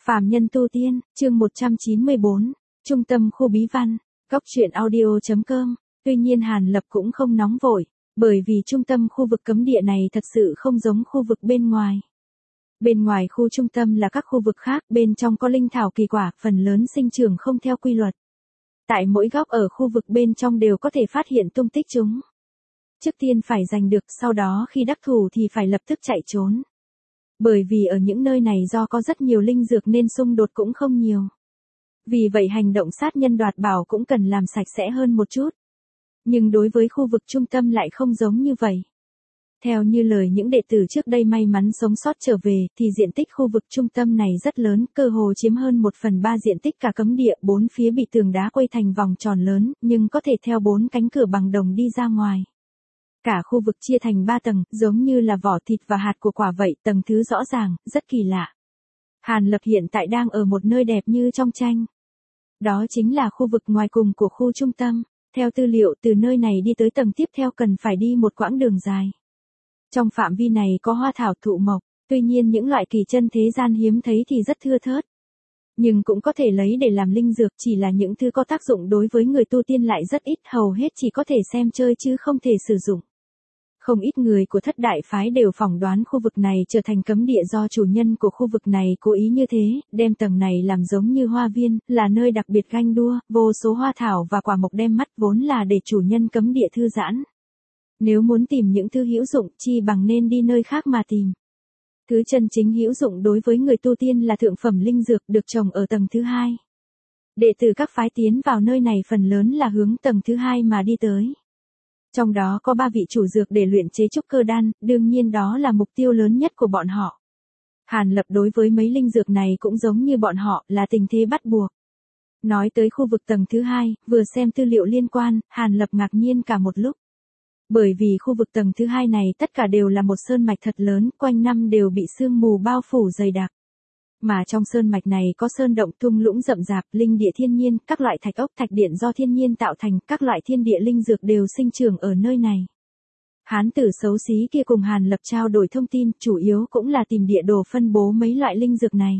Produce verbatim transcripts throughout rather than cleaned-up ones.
Phàm nhân tu tiên, chương một trăm chín mươi bốn, Trung tâm khu bí văn, góc truyện audio chấm com. Tuy nhiên Hàn Lập cũng không nóng vội, bởi vì trung tâm khu vực cấm địa này thật sự không giống khu vực bên ngoài. Bên ngoài khu trung tâm là các khu vực khác, bên trong có linh thảo kỳ quả, phần lớn sinh trưởng không theo quy luật. Tại mỗi góc ở khu vực bên trong đều có thể phát hiện tung tích chúng. Trước tiên phải giành được, sau đó khi đắc thủ thì phải lập tức chạy trốn. Bởi vì ở những nơi này do có rất nhiều linh dược nên xung đột cũng không nhiều. Vì vậy hành động sát nhân đoạt bảo cũng cần làm sạch sẽ hơn một chút. Nhưng đối với khu vực trung tâm lại không giống như vậy. Theo như lời những đệ tử trước đây may mắn sống sót trở về thì diện tích khu vực trung tâm này rất lớn, cơ hồ chiếm hơn một phần ba diện tích cả cấm địa, bốn phía bị tường đá quây thành vòng tròn lớn, nhưng có thể theo bốn cánh cửa bằng đồng đi ra ngoài. Cả khu vực chia thành ba tầng, giống như là vỏ thịt và hạt của quả vậy, tầng thứ rõ ràng, rất kỳ lạ. Hàn Lập hiện tại đang ở một nơi đẹp như trong tranh. Đó chính là khu vực ngoài cùng của khu trung tâm. Theo tư liệu, từ nơi này đi tới tầng tiếp theo cần phải đi một quãng đường dài. Trong phạm vi này có hoa thảo thụ mộc, tuy nhiên những loại kỳ chân thế gian hiếm thấy thì rất thưa thớt. Nhưng cũng có thể lấy để làm linh dược, chỉ là những thứ có tác dụng đối với người tu tiên lại rất ít, hầu hết chỉ có thể xem chơi chứ không thể sử dụng. Không ít người của thất đại phái đều phỏng đoán khu vực này trở thành cấm địa do chủ nhân của khu vực này cố ý như thế, đem tầng này làm giống như hoa viên, là nơi đặc biệt ganh đua, vô số hoa thảo và quả mộc đem mắt, vốn là để chủ nhân cấm địa thư giãn. Nếu muốn tìm những thứ hữu dụng chi bằng nên đi nơi khác mà tìm. Thứ chân chính hữu dụng đối với người tu tiên là thượng phẩm linh dược được trồng ở tầng thứ hai. Đệ tử các phái tiến vào nơi này phần lớn là hướng tầng thứ hai mà đi tới. Trong đó có ba vị chủ dược để luyện chế trúc cơ đan, đương nhiên đó là mục tiêu lớn nhất của bọn họ. Hàn Lập đối với mấy linh dược này cũng giống như bọn họ, là tình thế bắt buộc. Nói tới khu vực tầng thứ hai, vừa xem tư liệu liên quan, Hàn Lập ngạc nhiên cả một lúc. Bởi vì khu vực tầng thứ hai này tất cả đều là một sơn mạch thật lớn, quanh năm đều bị sương mù bao phủ dày đặc. Mà trong sơn mạch này có sơn động thung lũng rậm rạp, linh địa thiên nhiên, các loại thạch ốc thạch điện do thiên nhiên tạo thành, các loại thiên địa linh dược đều sinh trưởng ở nơi này. Hán tử xấu xí kia cùng Hàn Lập trao đổi thông tin, chủ yếu cũng là tìm địa đồ phân bố mấy loại linh dược này.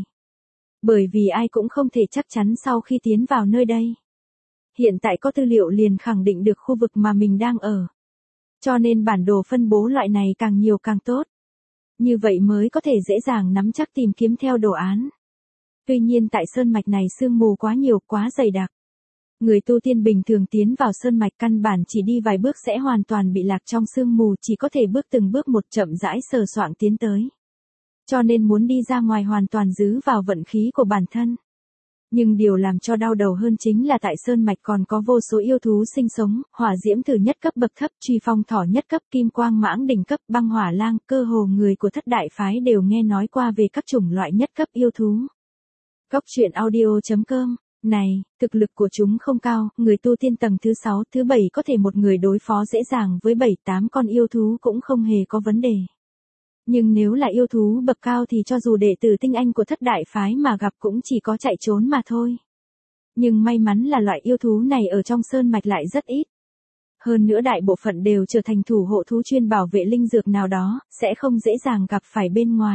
Bởi vì ai cũng không thể chắc chắn sau khi tiến vào nơi đây. Hiện tại có tư liệu liền khẳng định được khu vực mà mình đang ở. Cho nên bản đồ phân bố loại này càng nhiều càng tốt. Như vậy mới có thể dễ dàng nắm chắc tìm kiếm theo đồ án. Tuy nhiên tại sơn mạch này sương mù quá nhiều, quá dày đặc. Người tu tiên bình thường tiến vào sơn mạch căn bản chỉ đi vài bước sẽ hoàn toàn bị lạc trong sương mù, chỉ có thể bước từng bước một chậm rãi sờ soạng tiến tới. Cho nên muốn đi ra ngoài hoàn toàn giữ vào vận khí của bản thân. Nhưng điều làm cho đau đầu hơn chính là tại sơn mạch còn có vô số yêu thú sinh sống, hỏa diễm từ nhất cấp bậc thấp, truy phong thỏ nhất cấp, kim quang mãng đỉnh cấp, băng hỏa lang, cơ hồ người của thất đại phái đều nghe nói qua về các chủng loại nhất cấp yêu thú. Góc truyện audio chấm com. Này, thực lực của chúng không cao, người tu tiên tầng thứ sáu, thứ bảy có thể một người đối phó dễ dàng với bảy tám con yêu thú cũng không hề có vấn đề. Nhưng nếu là yêu thú bậc cao thì cho dù đệ tử tinh anh của thất đại phái mà gặp cũng chỉ có chạy trốn mà thôi. Nhưng may mắn là loại yêu thú này ở trong sơn mạch lại rất ít. Hơn nữa đại bộ phận đều trở thành thủ hộ thú chuyên bảo vệ linh dược nào đó, sẽ không dễ dàng gặp phải bên ngoài.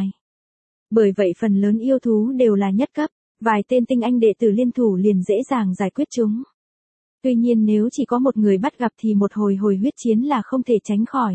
Bởi vậy phần lớn yêu thú đều là nhất cấp, vài tên tinh anh đệ tử liên thủ liền dễ dàng giải quyết chúng. Tuy nhiên nếu chỉ có một người bắt gặp thì một hồi hồi huyết chiến là không thể tránh khỏi.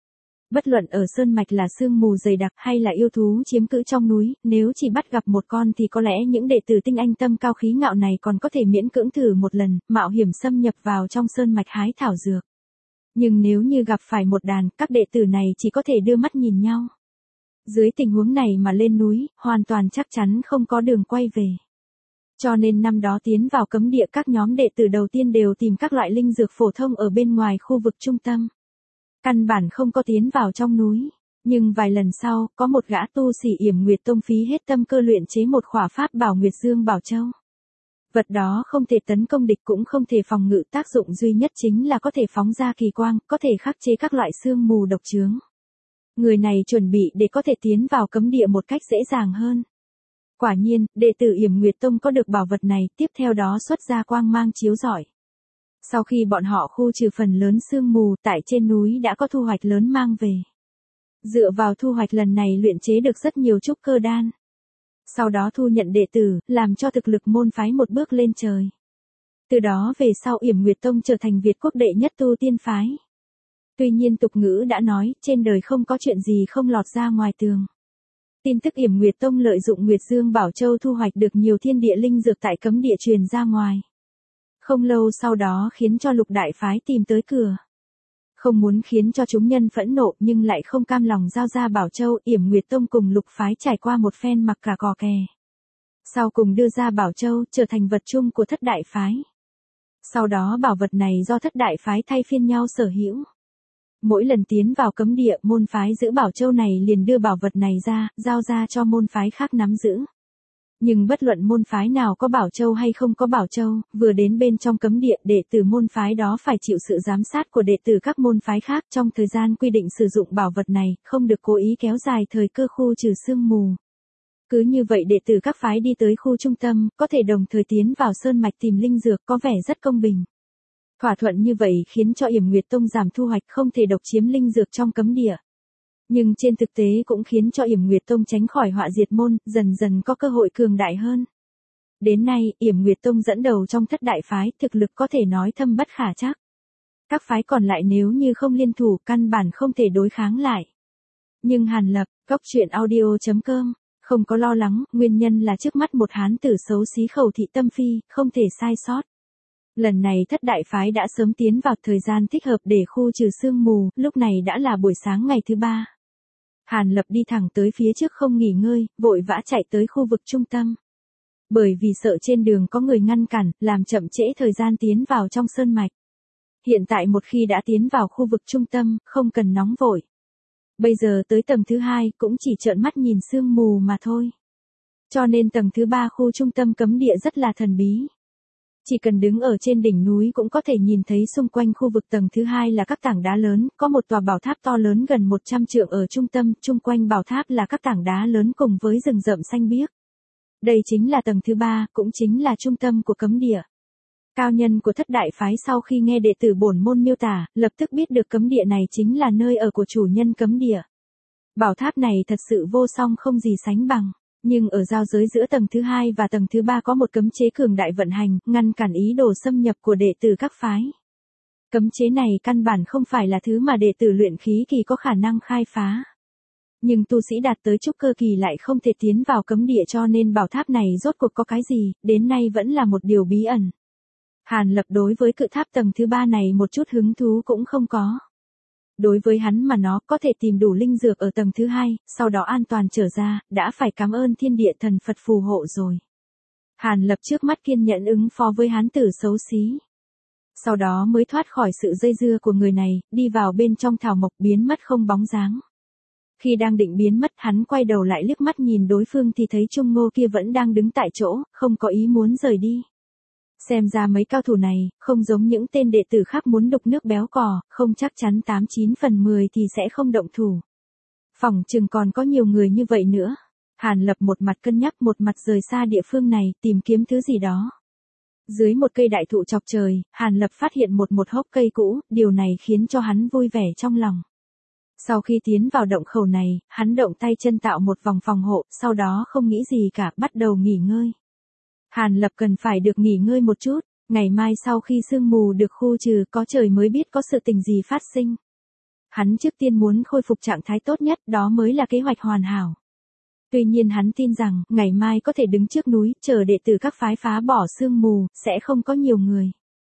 Bất luận ở sơn mạch là sương mù dày đặc hay là yêu thú chiếm cữ trong núi, nếu chỉ bắt gặp một con thì có lẽ những đệ tử tinh anh tâm cao khí ngạo này còn có thể miễn cưỡng thử một lần, mạo hiểm xâm nhập vào trong sơn mạch hái thảo dược. Nhưng nếu như gặp phải một đàn, các đệ tử này chỉ có thể đưa mắt nhìn nhau. Dưới tình huống này mà lên núi, hoàn toàn chắc chắn không có đường quay về. Cho nên năm đó tiến vào cấm địa các nhóm đệ tử đầu tiên đều tìm các loại linh dược phổ thông ở bên ngoài khu vực trung tâm. Căn bản không có tiến vào trong núi, nhưng vài lần sau, có một gã tu sĩ Yểm Nguyệt Tông phí hết tâm cơ luyện chế một khỏa pháp bảo Nguyệt Dương Bảo Châu. Vật đó không thể tấn công địch cũng không thể phòng ngự, tác dụng duy nhất chính là có thể phóng ra kỳ quang, có thể khắc chế các loại sương mù độc chướng. Người này chuẩn bị để có thể tiến vào cấm địa một cách dễ dàng hơn. Quả nhiên, đệ tử Yểm Nguyệt Tông có được bảo vật này, tiếp theo đó xuất ra quang mang chiếu rọi. Sau khi bọn họ khu trừ phần lớn sương mù, tại trên núi đã có thu hoạch lớn mang về. Dựa vào thu hoạch lần này luyện chế được rất nhiều trúc cơ đan. Sau đó thu nhận đệ tử, làm cho thực lực môn phái một bước lên trời. Từ đó về sau Yểm Nguyệt Tông trở thành Việt quốc đệ nhất tu tiên phái. Tuy nhiên tục ngữ đã nói, trên đời không có chuyện gì không lọt ra ngoài tường. Tin tức Yểm Nguyệt Tông lợi dụng Nguyệt Dương Bảo Châu thu hoạch được nhiều thiên địa linh dược tại cấm địa truyền ra ngoài. Không lâu sau đó khiến cho lục đại phái tìm tới cửa. Không muốn khiến cho chúng nhân phẫn nộ nhưng lại không cam lòng giao ra Bảo Châu, Yểm Nguyệt Tông cùng lục phái trải qua một phen mặc cả cò kè. Sau cùng đưa ra Bảo Châu trở thành vật chung của thất đại phái. Sau đó bảo vật này do thất đại phái thay phiên nhau sở hữu. Mỗi lần tiến vào cấm địa, môn phái giữ Bảo Châu này liền đưa bảo vật này ra, giao ra cho môn phái khác nắm giữ. Nhưng bất luận môn phái nào có Bảo Châu hay không có Bảo Châu, vừa đến bên trong cấm địa, đệ tử môn phái đó phải chịu sự giám sát của đệ tử các môn phái khác trong thời gian quy định sử dụng bảo vật này, không được cố ý kéo dài thời cơ khu trừ sương mù. Cứ như vậy đệ tử các phái đi tới khu trung tâm, có thể đồng thời tiến vào sơn mạch tìm linh dược, có vẻ rất công bình. Thỏa thuận như vậy khiến cho Yểm Nguyệt Tông giảm thu hoạch, không thể độc chiếm linh dược trong cấm địa. Nhưng trên thực tế cũng khiến cho Yểm Nguyệt Tông tránh khỏi họa diệt môn, dần dần có cơ hội cường đại hơn. Đến nay, Yểm Nguyệt Tông dẫn đầu trong thất đại phái, thực lực có thể nói thâm bất khả trắc. Các phái còn lại nếu như không liên thủ, căn bản không thể đối kháng lại. Nhưng Hàn Lập, góc truyện audio chấm com, không có lo lắng, nguyên nhân là trước mắt một hán tử xấu xí khẩu thị tâm phi, không thể sai sót. Lần này thất đại phái đã sớm tiến vào thời gian thích hợp để khu trừ sương mù, lúc này đã là buổi sáng ngày thứ ba. Hàn Lập đi thẳng tới phía trước không nghỉ ngơi, vội vã chạy tới khu vực trung tâm. Bởi vì sợ trên đường có người ngăn cản, làm chậm trễ thời gian tiến vào trong sơn mạch. Hiện tại một khi đã tiến vào khu vực trung tâm, không cần nóng vội. Bây giờ tới tầng thứ hai cũng chỉ trợn mắt nhìn sương mù mà thôi. Cho nên tầng thứ ba khu trung tâm cấm địa rất là thần bí. Chỉ cần đứng ở trên đỉnh núi cũng có thể nhìn thấy xung quanh khu vực tầng thứ hai là các tảng đá lớn, có một tòa bảo tháp to lớn gần một trăm trượng ở trung tâm, chung quanh bảo tháp là các tảng đá lớn cùng với rừng rậm xanh biếc. Đây chính là tầng thứ ba, cũng chính là trung tâm của cấm địa. Cao nhân của thất đại phái sau khi nghe đệ tử bổn môn miêu tả, lập tức biết được cấm địa này chính là nơi ở của chủ nhân cấm địa. Bảo tháp này thật sự vô song không gì sánh bằng. Nhưng ở giao giới giữa tầng thứ hai và tầng thứ ba có một cấm chế cường đại vận hành, ngăn cản ý đồ xâm nhập của đệ tử các phái. Cấm chế này căn bản không phải là thứ mà đệ tử luyện khí kỳ có khả năng khai phá. Nhưng tu sĩ đạt tới trúc cơ kỳ lại không thể tiến vào cấm địa, cho nên bảo tháp này rốt cuộc có cái gì, đến nay vẫn là một điều bí ẩn. Hàn Lập đối với cự tháp tầng thứ ba này một chút hứng thú cũng không có. Đối với hắn mà nó có thể tìm đủ linh dược ở tầng thứ hai, sau đó an toàn trở ra, đã phải cảm ơn thiên địa thần Phật phù hộ rồi. Hàn Lập trước mắt kiên nhẫn ứng phó với hán tử xấu xí. Sau đó mới thoát khỏi sự dây dưa của người này, đi vào bên trong thảo mộc biến mất không bóng dáng. Khi đang định biến mất, hắn quay đầu lại liếc mắt nhìn đối phương thì thấy Trung Ngô kia vẫn đang đứng tại chỗ, không có ý muốn rời đi. Xem ra mấy cao thủ này, không giống những tên đệ tử khác muốn đục nước béo cò, không chắc chắn tám chín phần mười thì sẽ không động thủ. Phỏng chừng còn có nhiều người như vậy nữa. Hàn Lập một mặt cân nhắc một mặt rời xa địa phương này, tìm kiếm thứ gì đó. Dưới một cây đại thụ chọc trời, Hàn Lập phát hiện một một hốc cây cũ, điều này khiến cho hắn vui vẻ trong lòng. Sau khi tiến vào động khẩu này, hắn động tay chân tạo một vòng phòng hộ, sau đó không nghĩ gì cả, bắt đầu nghỉ ngơi. Hàn Lập cần phải được nghỉ ngơi một chút, ngày mai sau khi sương mù được khu trừ có trời mới biết có sự tình gì phát sinh. Hắn trước tiên muốn khôi phục trạng thái tốt nhất, đó mới là kế hoạch hoàn hảo. Tuy nhiên hắn tin rằng, ngày mai có thể đứng trước núi, chờ đệ tử các phái phá bỏ sương mù, sẽ không có nhiều người.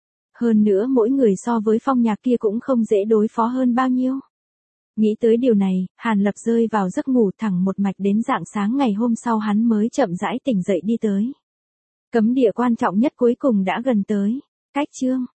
Hơn nữa mỗi người so với Phong Nhạc kia cũng không dễ đối phó hơn bao nhiêu. Nghĩ tới điều này, Hàn Lập rơi vào giấc ngủ thẳng một mạch đến rạng sáng ngày hôm sau hắn mới chậm rãi tỉnh dậy đi tới. Cấm địa quan trọng nhất cuối cùng đã gần tới. Cách chương